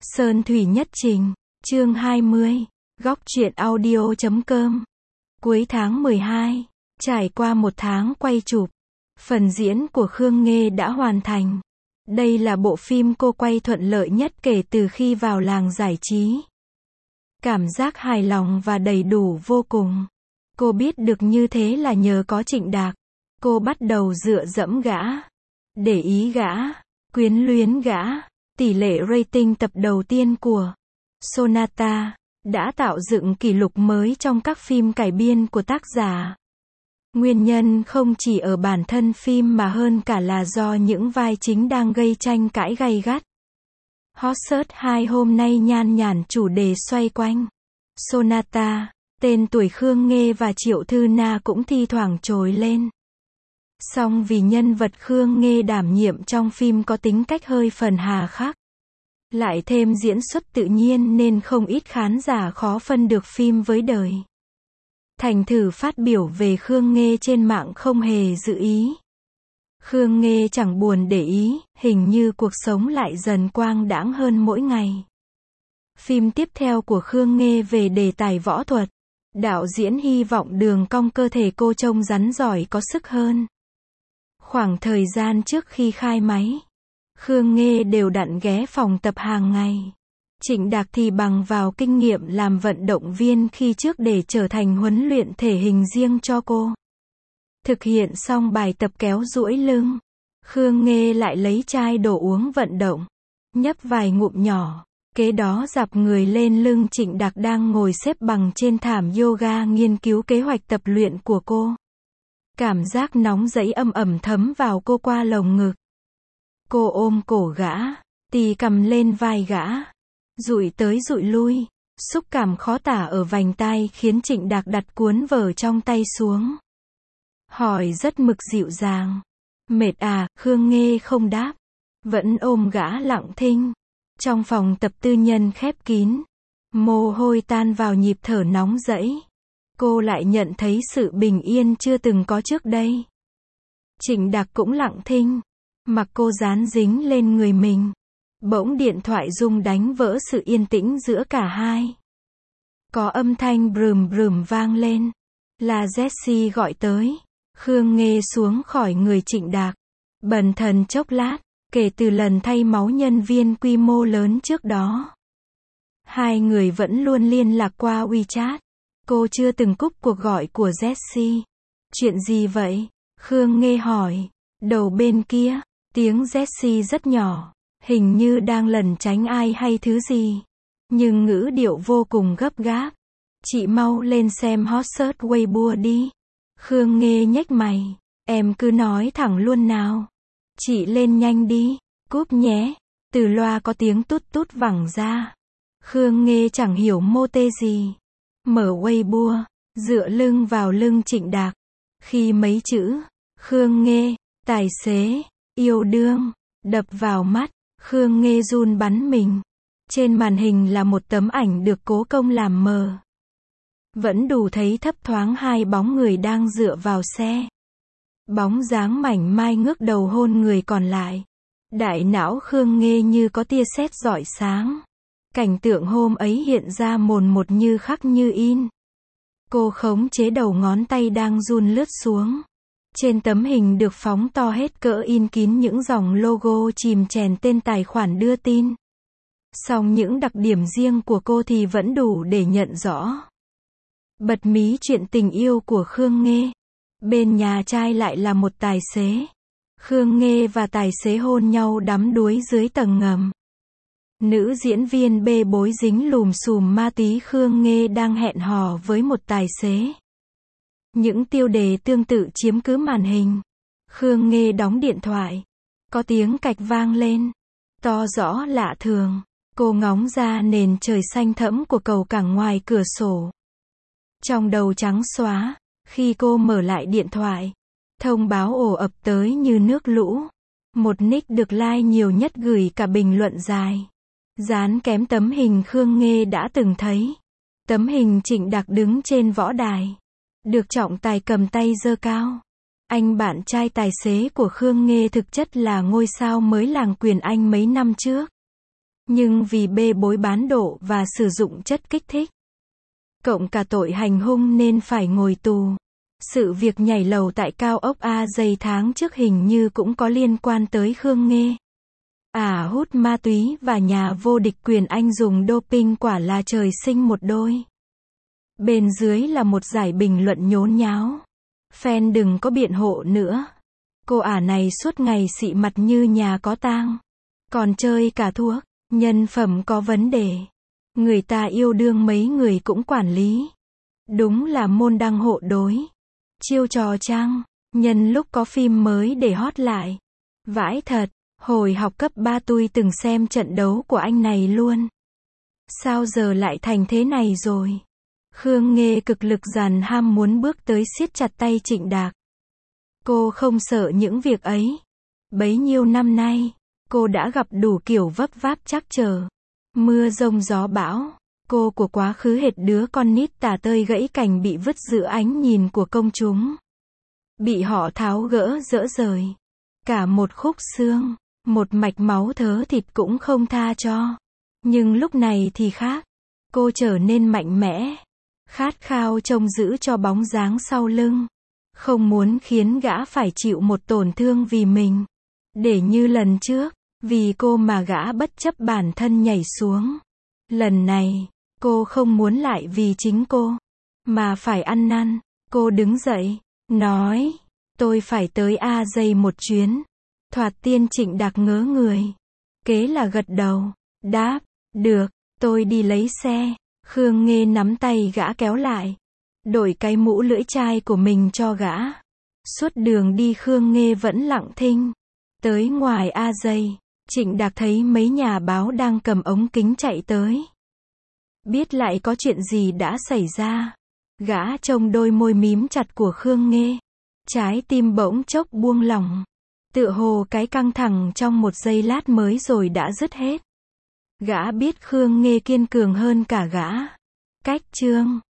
Sơn Thủy Nhất Trình, chương 20, góc truyện audio.com. Cuối tháng 12, trải qua một tháng quay chụp, phần diễn của Khương Nghê đã hoàn thành. Đây là bộ phim cô quay thuận lợi nhất kể từ khi vào làng giải trí. Cảm giác hài lòng và đầy đủ vô cùng. Cô biết được như thế là nhờ có Trịnh Đạc. Cô bắt đầu dựa dẫm gã, để ý gã, quyến luyến gã. Tỷ lệ rating tập đầu tiên của Sonata đã tạo dựng kỷ lục mới trong các phim cải biên của tác giả. Nguyên nhân không chỉ ở bản thân phim mà hơn cả là do những vai chính đang gây tranh cãi gay gắt. Hot Search 2 hôm nay nhan nhản chủ đề xoay quanh Sonata, tên tuổi Khương Nghê và Triệu Thư Na cũng thi thoảng trồi lên. Song vì nhân vật Khương Nghê đảm nhiệm trong phim có tính cách hơi phần hà khắc, lại thêm diễn xuất tự nhiên nên không ít khán giả khó phân được phim với đời. Thành thử phát biểu về Khương Nghê trên mạng không hề dự ý. Khương Nghê chẳng buồn để ý, hình như cuộc sống lại dần quang đãng hơn mỗi ngày. Phim tiếp theo của Khương Nghê về đề tài võ thuật. Đạo diễn hy vọng đường cong cơ thể cô trông rắn giỏi có sức hơn. Khoảng thời gian trước khi khai máy, Khương Nghê đều đặn ghé phòng tập hàng ngày. Trịnh Đạc thì bằng vào kinh nghiệm làm vận động viên khi trước để trở thành huấn luyện thể hình riêng cho cô. Thực hiện xong bài tập kéo duỗi lưng, Khương Nghê lại lấy chai đồ uống vận động, nhấp vài ngụm nhỏ, kế đó dạp người lên lưng Trịnh Đạc đang ngồi xếp bằng trên thảm yoga nghiên cứu kế hoạch tập luyện của cô. Cảm giác nóng rẫy âm ẩm thấm vào cô qua lồng ngực. Cô ôm cổ gã, tì cầm lên vai gã, dụi tới dụi lui, xúc cảm khó tả ở vành tai khiến Trịnh Đạc đặt cuốn vở trong tay xuống. Hỏi rất mực dịu dàng. Mệt à? Khương Nghê không đáp, vẫn ôm gã lặng thinh. Trong phòng tập tư nhân khép kín, mồ hôi tan vào nhịp thở nóng rẫy. Cô lại nhận thấy sự bình yên chưa từng có trước đây. Trịnh Đạc cũng lặng thinh, mặc cô dán dính lên người mình. Bỗng điện thoại rung đánh vỡ sự yên tĩnh giữa cả hai. Có âm thanh brùm brùm vang lên. Là Jessie gọi tới. Khương Nghê xuống khỏi người Trịnh Đạc, bần thần chốc lát, kể từ lần thay máu nhân viên quy mô lớn trước đó. Hai người vẫn luôn liên lạc qua WeChat. Cô chưa từng cúp cuộc gọi của Jessie. Chuyện gì vậy? Khương Nghê hỏi. Đầu bên kia, tiếng Jessie rất nhỏ, hình như đang lẩn tránh ai hay thứ gì. Nhưng ngữ điệu vô cùng gấp gáp. Chị mau lên xem hot search Weibo đi. Khương Nghê nhếch mày. Em cứ nói thẳng luôn nào. Chị lên nhanh đi. Cúp nhé. Từ loa có tiếng tút tút vẳng ra. Khương Nghê chẳng hiểu mô tê gì. Mở Weibo, dựa lưng vào lưng Trịnh Đạc. Khi mấy chữ Khương Nghê, tài xế, yêu đương đập vào mắt, Khương Nghê run bắn mình. Trên màn hình là một tấm ảnh được cố công làm mờ. Vẫn đủ thấy thấp thoáng hai bóng người đang dựa vào xe. Bóng dáng mảnh mai ngước đầu hôn người còn lại. Đại não Khương Nghê như có tia sét rọi sáng. Cảnh tượng hôm ấy hiện ra mồn một như khắc như in. Cô khống chế đầu ngón tay đang run lướt xuống. Trên tấm hình được phóng to hết cỡ in kín những dòng logo chìm chèn tên tài khoản đưa tin. Song những đặc điểm riêng của cô thì vẫn đủ để nhận rõ. Bật mí chuyện tình yêu của Khương Nghê. Bên nhà trai lại là một tài xế. Khương Nghê và tài xế hôn nhau đắm đuối dưới tầng ngầm. Nữ diễn viên bê bối dính lùm xùm ma túy Khương Nghê đang hẹn hò với một tài xế. Những tiêu đề tương tự chiếm cứ màn hình. Khương Nghê đóng điện thoại. Có tiếng cạch vang lên. To rõ lạ thường. Cô ngóng ra nền trời xanh thẫm của cầu cảng ngoài cửa sổ. Trong đầu trắng xóa. Khi cô mở lại điện thoại, thông báo ồ ập tới như nước lũ. Một nick được like nhiều nhất gửi cả bình luận dài. Dán kém tấm hình Khương Nghê đã từng thấy. Tấm hình Trịnh Đạc đứng trên võ đài. Được trọng tài cầm tay giơ cao. Anh bạn trai tài xế của Khương Nghê thực chất là ngôi sao mới làng Quyền Anh mấy năm trước. Nhưng vì bê bối bán độ và sử dụng chất kích thích, cộng cả tội hành hung nên phải ngồi tù. Sự việc nhảy lầu tại cao ốc A Dây tháng trước hình như cũng có liên quan tới Khương Nghê. Hút ma túy và nhà vô địch quyền Anh dùng doping quả là trời sinh một đôi. Bên dưới là một dải bình luận nhốn nháo. Fan đừng có biện hộ nữa. Cô này suốt ngày xị mặt như nhà có tang. Còn chơi cả thuốc, nhân phẩm có vấn đề. Người ta yêu đương mấy người cũng quản lý. Đúng là môn đăng hộ đối. Chiêu trò chăng, nhân lúc có phim mới để hot lại. Vãi thật, hồi học cấp 3 tôi từng xem trận đấu của anh này luôn. Sao giờ lại thành thế này rồi? Khương Nghê cực lực dàn ham muốn bước tới siết chặt tay Trịnh Đạc. Cô không sợ những việc ấy. Bấy nhiêu năm nay, cô đã gặp đủ kiểu vấp váp trắc trở. Mưa giông gió bão. Cô của quá khứ hệt đứa con nít tả tơi gãy cành bị vứt giữa ánh nhìn của công chúng. Bị họ tháo gỡ dỡ rời. Cả một khúc xương, một mạch máu thớ thịt cũng không tha cho. Nhưng lúc này thì khác. Cô trở nên mạnh mẽ. Khát khao trông giữ cho bóng dáng sau lưng. Không muốn khiến gã phải chịu một tổn thương vì mình. Để như lần trước, vì cô mà gã bất chấp bản thân nhảy xuống. Lần này, cô không muốn lại vì chính cô, mà phải ăn năn. Cô đứng dậy, nói, tôi phải tới A Dây một chuyến. Thoạt tiên Trịnh Đạc ngớ người. Kế là gật đầu, đáp, được, tôi đi lấy xe. Khương Nghê nắm tay gã kéo lại. Đổi cái mũ lưỡi chai của mình cho gã. Suốt đường đi Khương Nghê vẫn lặng thinh. Tới ngoài A Dây, Trịnh Đạc thấy mấy nhà báo đang cầm ống kính chạy tới. Biết lại có chuyện gì đã xảy ra. Gã trông đôi môi mím chặt của Khương Nghê. Trái tim bỗng chốc buông lỏng. Tựa hồ cái căng thẳng trong một giây lát mới rồi đã dứt hết. Gã biết Khương Nghê kiên cường hơn cả gã. Cách chương